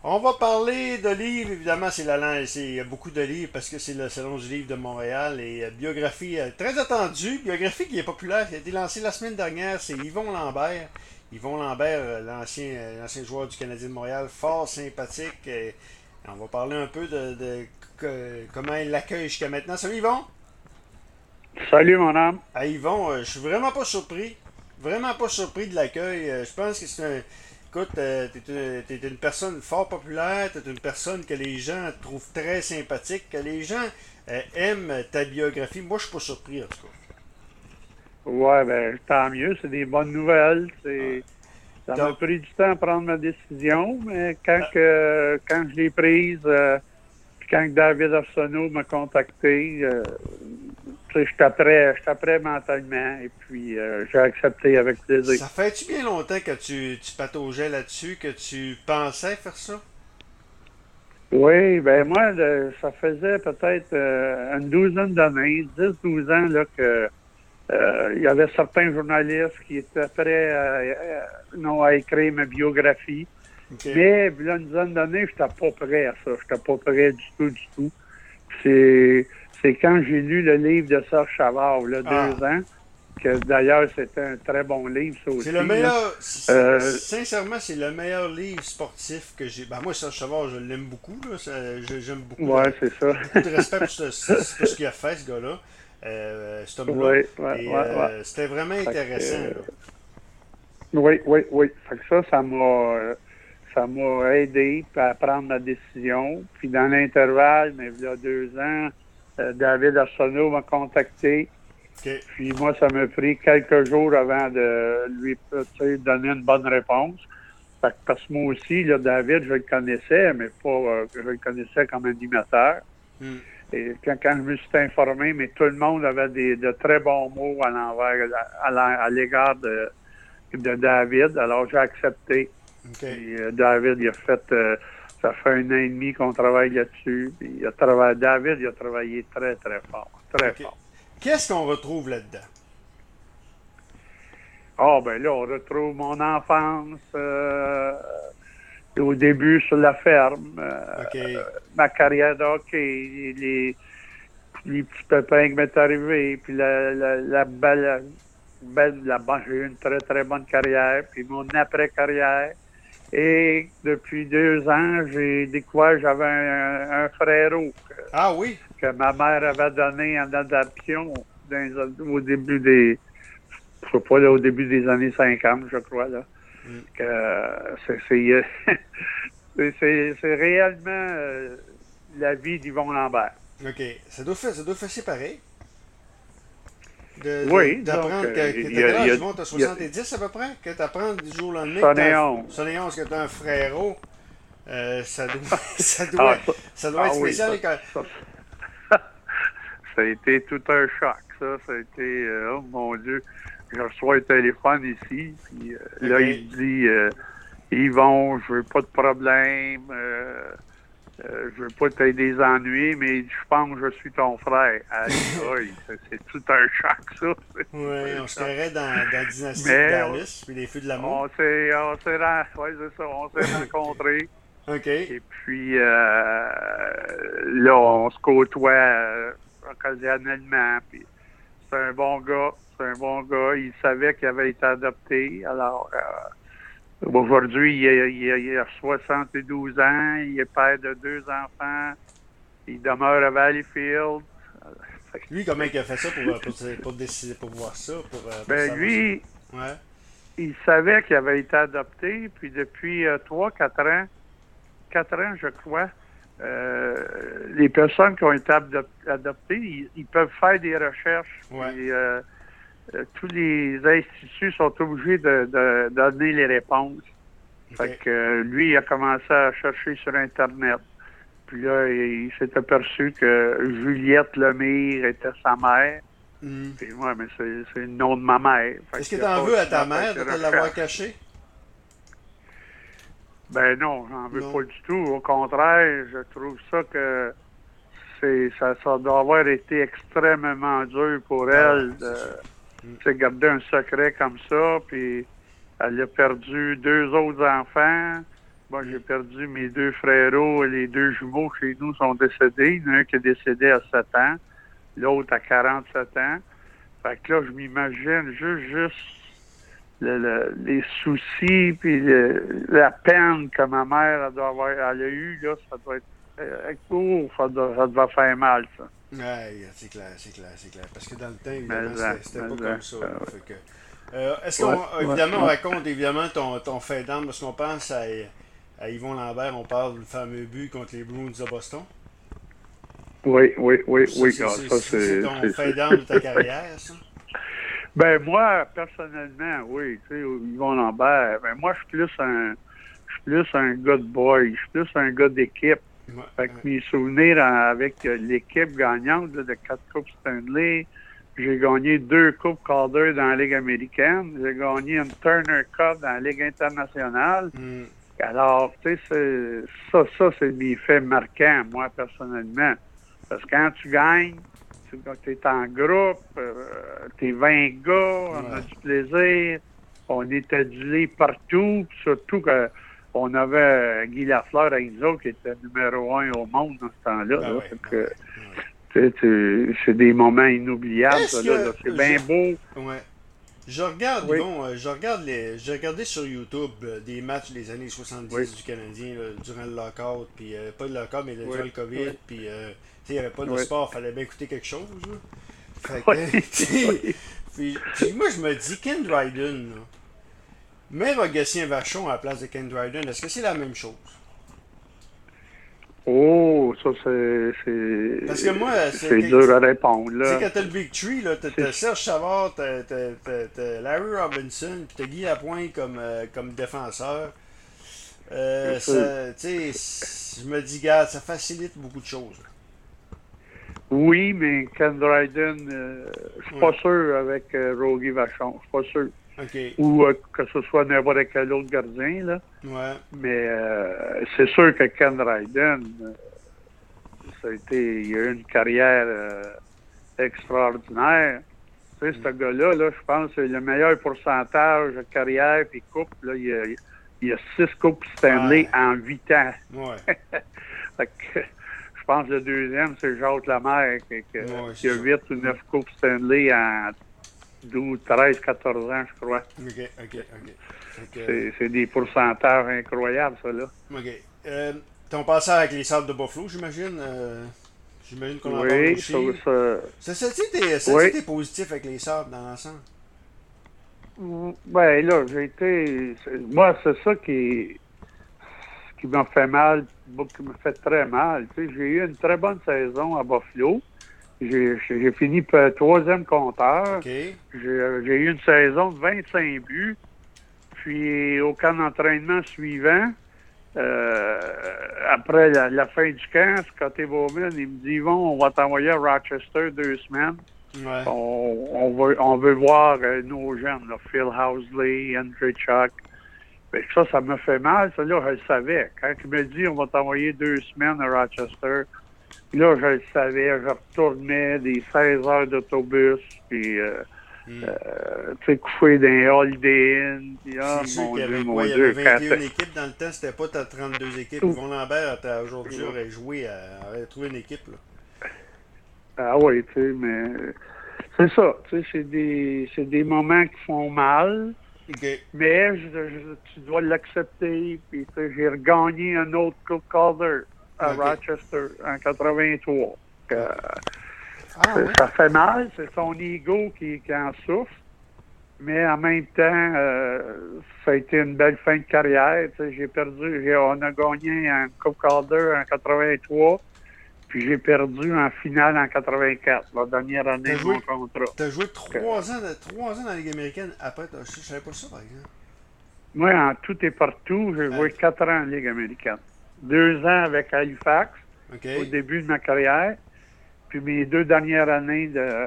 On va parler de livres, évidemment, il y a beaucoup de livres parce que c'est le Salon du livre de Montréal et biographie très attendue, biographie qui est populaire, qui a été lancée la semaine dernière, c'est Yvon Lambert. Yvon Lambert, l'ancien joueur du Canadien de Montréal, fort sympathique. On va parler un peu de comment il l'accueille jusqu'à maintenant. Salut Yvon! Salut, mon âme. À Yvon, je suis vraiment pas surpris. Vraiment pas surpris de l'accueil. Je pense que c'est un. Écoute, t'es une personne fort populaire, t'es une personne que les gens trouvent très sympathique, que les gens aiment ta biographie. Moi, je suis pas surpris, en tout Ouais, ben, tant mieux, c'est des bonnes nouvelles. cas. Ouais. Ça m'a Donc, pris du temps à prendre ma décision, mais euh, quand je l'ai prise, puis quand David Arsenault m'a contacté, tu sais, j'étais prêt mentalement, et puis j'ai accepté avec plaisir. ça fait-tu bien longtemps que tu pataugeais là-dessus, que tu pensais faire ça? Oui, ben moi, ça faisait peut-être une douzaine d'années, 10 12 ans, là, que il y avait certains journalistes qui étaient prêts non, à écrire ma biographie. OK. Mais, il y a une dizaine d'années, je n'étais pas prêt à ça. Je n'étais pas prêt du tout, du tout. C'est, c'est quand j'ai lu le livre de Serge Chavard, là, Ah, 2 ans, que d'ailleurs, c'était un très bon livre, ça c'est le aussi, là. meilleur. Euh, Sincèrement, c'est le meilleur livre sportif que j'ai. Ben, moi, Serge Savard, je l'aime beaucoup. Là, j'aime beaucoup. ouais, c'est ça. Beaucoup de respect pour ce qu'il a fait, ce gars-là. Cet homme-là. Oui, ouais, Et ouais, ouais. c'était vraiment Fait que, intéressant. Là. oui, oui, oui. Fait que ça m'a aidé à prendre ma décision. Puis dans l'intervalle, mais il y a 2 ans, David Arsenault m'a contacté. OK. Puis moi, ça m'a pris quelques jours avant de lui tu sais, donner une bonne réponse. Fait que, parce que moi aussi, là, David, je le connaissais, mais pas je le connaissais comme animateur. Hmm. Et quand je me suis informé, mais tout le monde avait de très bons mots à l'envers, à l'égard de David. Alors j'ai accepté. OK. Puis David, il a fait ça fait 1 an et demi qu'on travaille là-dessus. Puis David, il a travaillé très, très fort. Très OK. fort. Qu'est-ce qu'on retrouve là-dedans? Ah ben là, on retrouve mon enfance au début sur la ferme, OK. ma carrière de hockey, les petits pépins qui m'est arrivé, puis la belle là-bas, j'ai eu une très, très bonne carrière, puis mon après-carrière. Et depuis 2 ans, j'ai découvert que j'avais un frérot Ah oui? que ma mère avait donné en adoption au début des, je sais pas, là, au début des années 50, je crois, là. Hmm. Que c'est réellement la vie d'Yvon Lambert. OK. Ça doit faire pareil. Oui, donc, D'apprendre que il t'as y a, quel il y âge? a, Du monde, t'as il y a 70 à peu près? Que t'apprends du jour au lendemain que t'as un. 71. 71, que t'as un frérot. Ça doit, ça doit, Ah, ça, ça doit ah être oui, spécial. ça, ça a été tout un choc, ça. Ça a été, oh mon Dieu, je reçois un téléphone ici, puis là, il OK. me dit, Yvon, je veux pas de problème, je veux pas t'aider des ennuis, mais je pense que je suis ton frère. Aïe, aïe, c'est tout un choc, ça. C'est tout Ouais, un on se choc. carrait dans la dynastie de Mais Dallas, puis les feux de l'amour. ouais, c'est ça, on s'est rencontrés. OK. Et puis, là, on se côtoie occasionnellement. Puis, c'est un bon gars. C'est un bon gars. Il savait qu'il avait été adopté. Alors, aujourd'hui, il a 72 ans. Il est père de 2 enfants. Il demeure à Valleyfield. Fait que, Lui, comment il a fait ça pour décider, pour voir ça, pour ben, savoir ça? lui, Ouais. il savait qu'il avait été adopté. Puis, depuis 3 4 ans, 4 ans, je crois, les personnes qui ont été adoptées, ils peuvent faire des recherches. Ouais. Puis, tous les instituts sont obligés de donner les réponses. Fait OK. que lui, il a commencé à chercher sur Internet. Puis là, il s'est aperçu que Juliette Lemire était sa mère. Hmm. Puis moi, mais c'est le nom de ma mère. Fait Est-ce que qu'il a t'en veux à continué ta à faire mère ses de te l'avoir recherches. caché? Ben non, j'en veux Non. pas du tout. Au contraire, je trouve ça que ça doit avoir été extrêmement dur pour Ah ouais, elle c'est de sûr. Hmm. tu sais, garder un secret comme ça. Puis elle a perdu 2 autres enfants. Moi, j'ai perdu mes 2 frérots, les 2 jumeaux chez nous sont décédés. Il y en a un qui est décédé à 7 ans, l'autre à 47 ans. Fait que là, je m'imagine juste les soucis puis la peine que ma mère elle a eu, là, ça doit être ça doit faire mal, ça. Ouais, c'est clair. Parce que dans le temps, évidemment, c'était pas comme ça. Fait que, est-ce on raconte évidemment ton fait d'armes, parce qu'on pense à Yvon Lambert, on parle du fameux but contre les Bruins de Boston. Oui. C'est ton fait d'armes de ta carrière, ça? Ben moi, personnellement, oui, tu sais, Yvon Lambert, ben moi, je suis plus un gars de boy, je suis plus un gars d'équipe. Ouais, fait que mes souvenirs avec l'équipe gagnante là, de 4 Coupes Stanley, j'ai gagné 2 Coupes Calder dans la Ligue américaine, j'ai gagné une Turner Cup dans la Ligue internationale. Alors, tu sais, ça, c'est mes faits marquants, moi, personnellement. Parce que quand tu gagnes, tu es en groupe, t'es 20 gars, on a du plaisir, on est adulés partout, puis surtout qu'on avait Guy Lafleur avec nous autres, qui était numéro 1 au monde dans ce temps-là. C'est des moments inoubliables, ça, là, c'est bien beau. Ouais. Je regarde, j'ai regardé sur YouTube des matchs des années 70 du Canadien là, durant le lockout, puis pas le lockout, mais durant le COVID, puis il n'y avait pas de sport, il fallait bien écouter quelque chose. Là. Fait que, puis moi, je me dis, Ken Dryden, mais Rogatien Vachon à la place de Ken Dryden, est-ce que c'est la même chose? Oh, ça, c'est. Parce que moi, c'est dur à répondre, là. Tu sais, quand t'as le Big Tree, là, t'as Serge Savard, t'as Larry Robinson, puis t'as Guy Lapointe comme défenseur. Tu sais, je me dis, gars, ça facilite beaucoup de choses. Oui, mais Ken Dryden, je suis pas sûr avec Rogie Vachon. Je suis pas sûr. Okay. Ou que ce soit n'importe quel autre gardien, là. Ouais. Mais c'est sûr que Ken Dryden, il a eu une carrière extraordinaire. Tu sais, ce gars-là, là, je pense que c'est le meilleur pourcentage de carrière et coupe. Là, il y a 6 coupes Stanley en 8 ans. Ouais. Fait que, je pense que le deuxième, c'est Jacques Lemaire qui a 8 ou 9 coupes Stanley en 12, 13, 14 ans, je crois. OK. C'est des pourcentages incroyables, ça, là. OK. Ton passage avec les Sables de Buffalo, j'imagine? J'imagine qu'on en parle aussi. Ça été positif avec les Sables dans l'ensemble? Ben là, moi, c'est ça qui m'a fait mal, qui m'a fait très mal. Tu sais, j'ai eu une très bonne saison à Buffalo. J'ai fini 3e compteur. Okay. J'ai eu une saison de 25 buts. Puis au camp d'entraînement suivant, après la fin du camp, Scotty Bowman, il me dit, Yvon, on va t'envoyer à Rochester 2 semaines. Ouais. On veut voir nos jeunes, là, Phil Housley, Andrei Chuck. Ben, ça me fait mal. Ça, là, je le savais. Quand il me dit, on va t'envoyer 2 semaines à Rochester, là, je le savais. Je retournais des 16 heures d'autobus, puis tu sais, couché dans les Holiday Inn. C'est sûr qu'il y avait 21 équipes dans le temps, c'était pas ta 32 équipes. Yvon Lambert, aujourd'hui, aurait joué, aurait trouvé une équipe, là. Ah oui, tu sais, mais c'est ça. Tu sais, c'est des moments qui font mal. Okay. Mais tu dois l'accepter. Puis j'ai regagné un autre Coupe Calder à Rochester en 83. Ça fait mal, c'est son ego qui en souffre. Mais en même temps, ça a été une belle fin de carrière. J'ai perdu, on a gagné un Coupe Calder en 83. Puis j'ai perdu en finale en 84, la dernière année de mon contrat. Tu as joué 3 ans dans la Ligue américaine après, je savais pas ça par exemple. Moi, en tout et partout, j'ai joué 4 ans en Ligue américaine. 2 ans avec Halifax, au début de ma carrière. Puis les 2 dernières années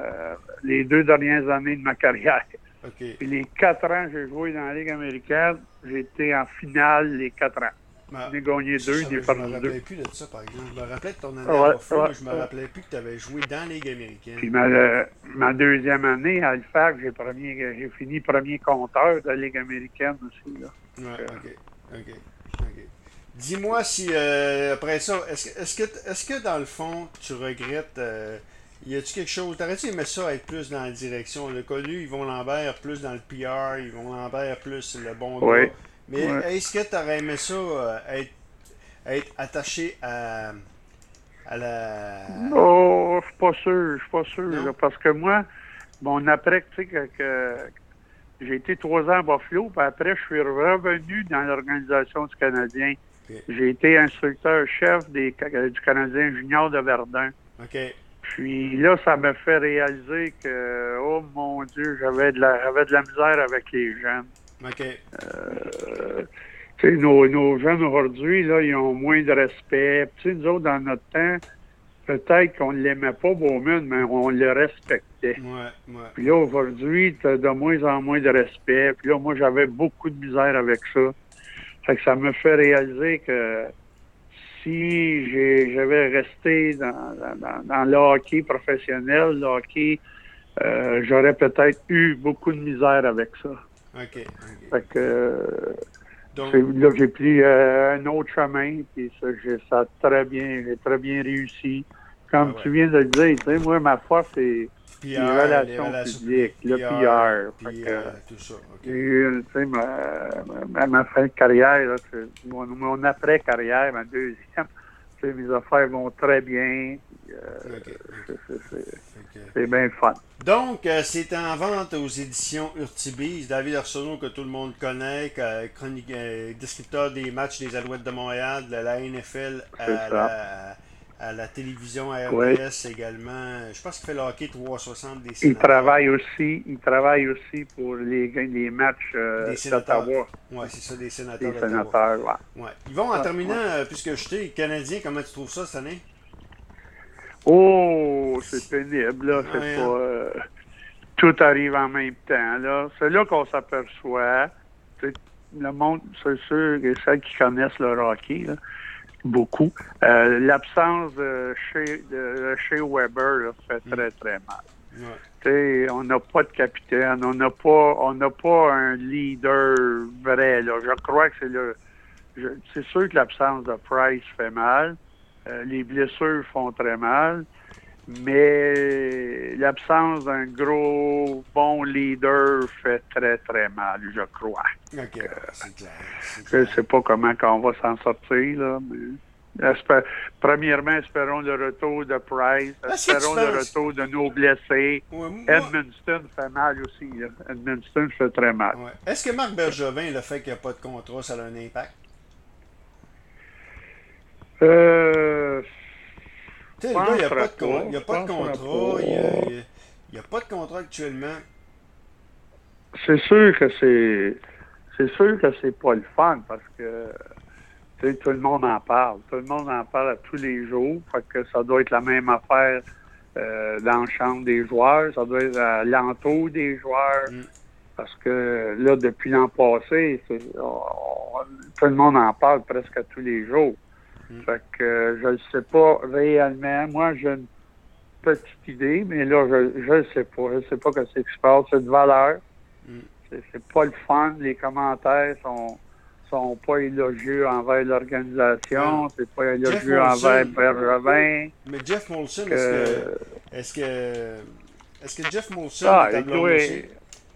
de ma carrière. Okay. Puis les 4 ans que j'ai joué dans la Ligue américaine, j'ai été en finale les 4 ans. J'ai gagné 2, j'ai perdu 2. Je me rappelais plus de ça, par exemple. Je me rappelais de ton année à Buffalo, mais je me rappelais plus que tu avais joué dans la Ligue américaine. Puis ma deuxième année à Halifax, j'ai fini premier compteur de la Ligue américaine aussi. Là. Ouais, OK. Dis-moi si après ça, est-ce que dans le fond, tu regrettes, y a-tu quelque chose, t'aurais-tu aimé ça être plus dans la direction, on a connu Yvon Lambert plus dans le PR, Yvon Lambert plus le bon Oui, gars, mais oui. est-ce que t'aurais aimé ça être attaché à la... Oh, je suis pas sûr, Non? là, parce que moi, bon, après, tu sais, que j'ai été 3 ans à Buffalo, puis après, je suis revenu dans l'organisation du Canadien. Ok. J'ai été instructeur-chef du Canadien junior de Verdun. Ok. Puis là, ça m'a fait réaliser que, oh mon Dieu, j'avais de la misère avec les jeunes. Ok. Tu sais, nos jeunes aujourd'hui, là, ils ont moins de respect. Tu sais, nous autres, dans notre temps, peut-être qu'on ne l'aimait pas, Bowman, mais on le respectait. Ouais, ouais. Puis là, aujourd'hui, tu as de moins en moins de respect. Puis là, moi, j'avais beaucoup de misère avec ça. Fait que ça me fait réaliser que si j'avais resté dans le hockey professionnel, le hockey, j'aurais peut-être eu beaucoup de misère avec ça. Ok. Ok. Fait que Donc, là, j'ai pris un autre chemin, puis ça a j'ai très bien réussi. ah Comme ouais. tu viens de le dire, tu sais, moi, ma force, c'est les PR, les relations relations publiques, publiques, le PR, PR. Fait puis que tout ça. Ok. j'ai eu, tu sais, ma fin de carrière, là, mon après-carrière, ma deuxième, tu sais, mes affaires vont très bien. Puis, Ok. Ok. Fait que- c'est bien le fun. Donc, c'est en vente aux éditions Urtibis. David Arsenault, que tout le monde connaît, descripteur des matchs des Alouettes de Montréal, de la NFL C'est ça. à la télévision à Oui. RDS également. Je pense qu'il fait le hockey 360 des Il sénateurs. travaille aussi pour les matchs Des sénateurs. d'Ottawa, Ouais, c'est ça, des sénateurs des d'Ottawa. sénateurs. Ouais. Ouais. Yvon, en Ouais, terminant, ouais. puisque je t'ai Canadien, comment tu trouves ça cette année? Oh, c'est pénible, là. C'est Ouais, pas. hein? Tout arrive en même temps, là. C'est là qu'on s'aperçoit. C'est- Le monde, c'est sûr que ceux qui connaissent le hockey, là, beaucoup, l'absence de chez Weber là, fait très, très mal. Ouais. Tu sais, on n'a pas de capitaine, on n'a pas un leader vrai, là. Je crois que c'est sûr que l'absence de Price fait mal. Les blessures font très mal. Mais l'absence d'un gros bon leader fait très, très mal, je crois. Ok, ouais, c'est clair. C'est Je ne clair. sais pas comment on va s'en sortir, là, mais premièrement, espérons le retour de Price, Est-ce que tu espérons le penses. retour de nos blessés. Ouais, moi, Edmundston fait mal aussi, là. Edmundston fait très mal. ouais. Est-ce que Marc Bergevin, le fait qu'il n'y a pas de contrat, ça a un impact? Euh, Tu sais, je le gars, il n'y a penserais pas de, pas. il y a Je pas de penserais contrat, pas. il y a pas de contrat actuellement. C'est sûr que c'est pas le fun parce que tu sais, tout le monde en parle. Tout le monde en parle à tous les jours. Fait que ça doit être la même affaire dans la chambre des joueurs. Ça doit être à l'entour des joueurs. Mm. Parce que là, depuis l'an passé, tout le monde en parle presque à tous les jours. Mm. Fait que je ne sais pas réellement. Moi, j'ai une petite idée, mais là, je ne sais pas. Je ne sais pas ce qui se passe. C'est de valeur. Mm. C'est pas le fun. Les commentaires sont pas élogieux envers l'organisation. Non. C'est pas Jeff élogieux envers Molson, Bergevin. mais Jeff Molson, Que, est-ce que, est-ce que Jeff Molson est à il doit. blâmer aussi?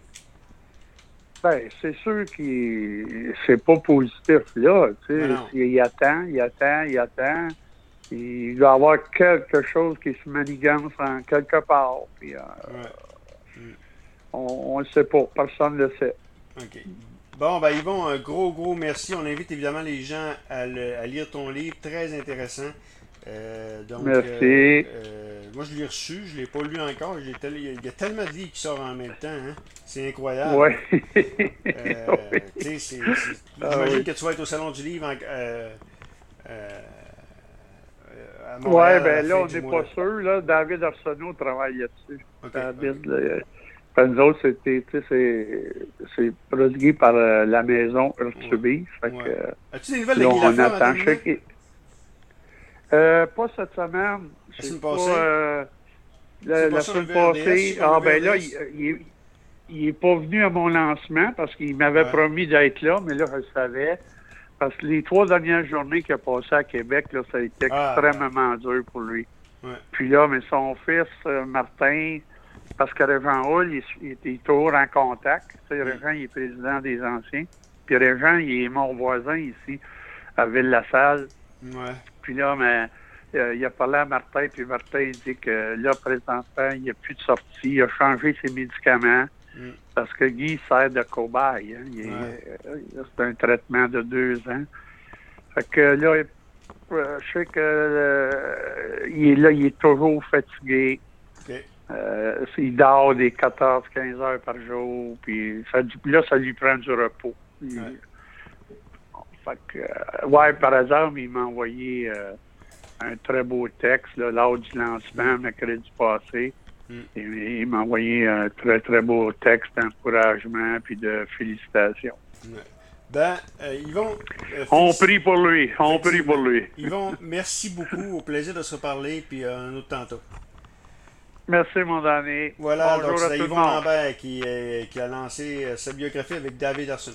Ben, c'est sûr qu'il c'est pas positif là. Tu Mais sais, non. il attend. Il doit y avoir quelque chose qui se manigance en quelque part. Puis, Ouais. Mm. on ne sait pas. Personne ne le sait. OK. Bon, ben Yvon, un gros merci. On invite évidemment les gens à lire ton livre, très intéressant. Donc, Merci. moi je l'ai reçu, je l'ai pas lu encore. Il y a tellement de livres qui sortent en même temps, hein. C'est incroyable. Oui. Oui. Tu sais, Ah j'imagine oui. que tu vas être au Salon du Livre à Oui, Montréal à la ben là, fin on du n'est mois. pas sûr. Là, David Arsenault travaille là-dessus. OK. David, là, nous autres, c'est prodigué par la maison Urtubis. Fait Ouais. que As-tu des nouvelles de là, Guy on Lafleur en attend. terminant? Pas cette semaine. La C'est semaine pas passée? C'est pas la ça, semaine le VRDS? passée. C'est comme le Ben là, VRDS? il est pas venu à mon lancement parce qu'il m'avait Ouais. promis d'être là, mais là, je le savais. Parce que les 3 dernières journées qu'il a passées à Québec, là, ça a été extrêmement dur pour lui. Ouais. Puis là, mais son fils, Martin, parce que Régent Hull, il est toujours en contact. Tu sais, Régent, il est président des anciens. Puis Régent, il est mon voisin ici, à Ville-la-Salle. Ouais. Puis là, mais, il a parlé à Martin, puis Martin, il dit que là, présentement, il n'y a plus de sortie. Il a changé ses médicaments. Parce que Guy sert de cobaye. Hein. C'est un traitement de 2 ans. Fait que là, je sais que il est là, il est toujours fatigué. Okay. Il dort des 14-15 heures par jour. Puis ça lui prend du repos. Fait que, par hasard, il m'a envoyé un très beau texte là, lors du lancement, mercredi passé. Il m'a envoyé un très, très beau texte d'encouragement puis de félicitations. Ben, Yvon... on prie pour lui. On prie pour lui. Yvon, merci beaucoup. Au plaisir de se reparler, puis un autre tantôt. Merci, mon Danny. Voilà, bonjour donc à c'est tout Yvon le monde. Lambert qui a lancé sa biographie avec David Arsenault.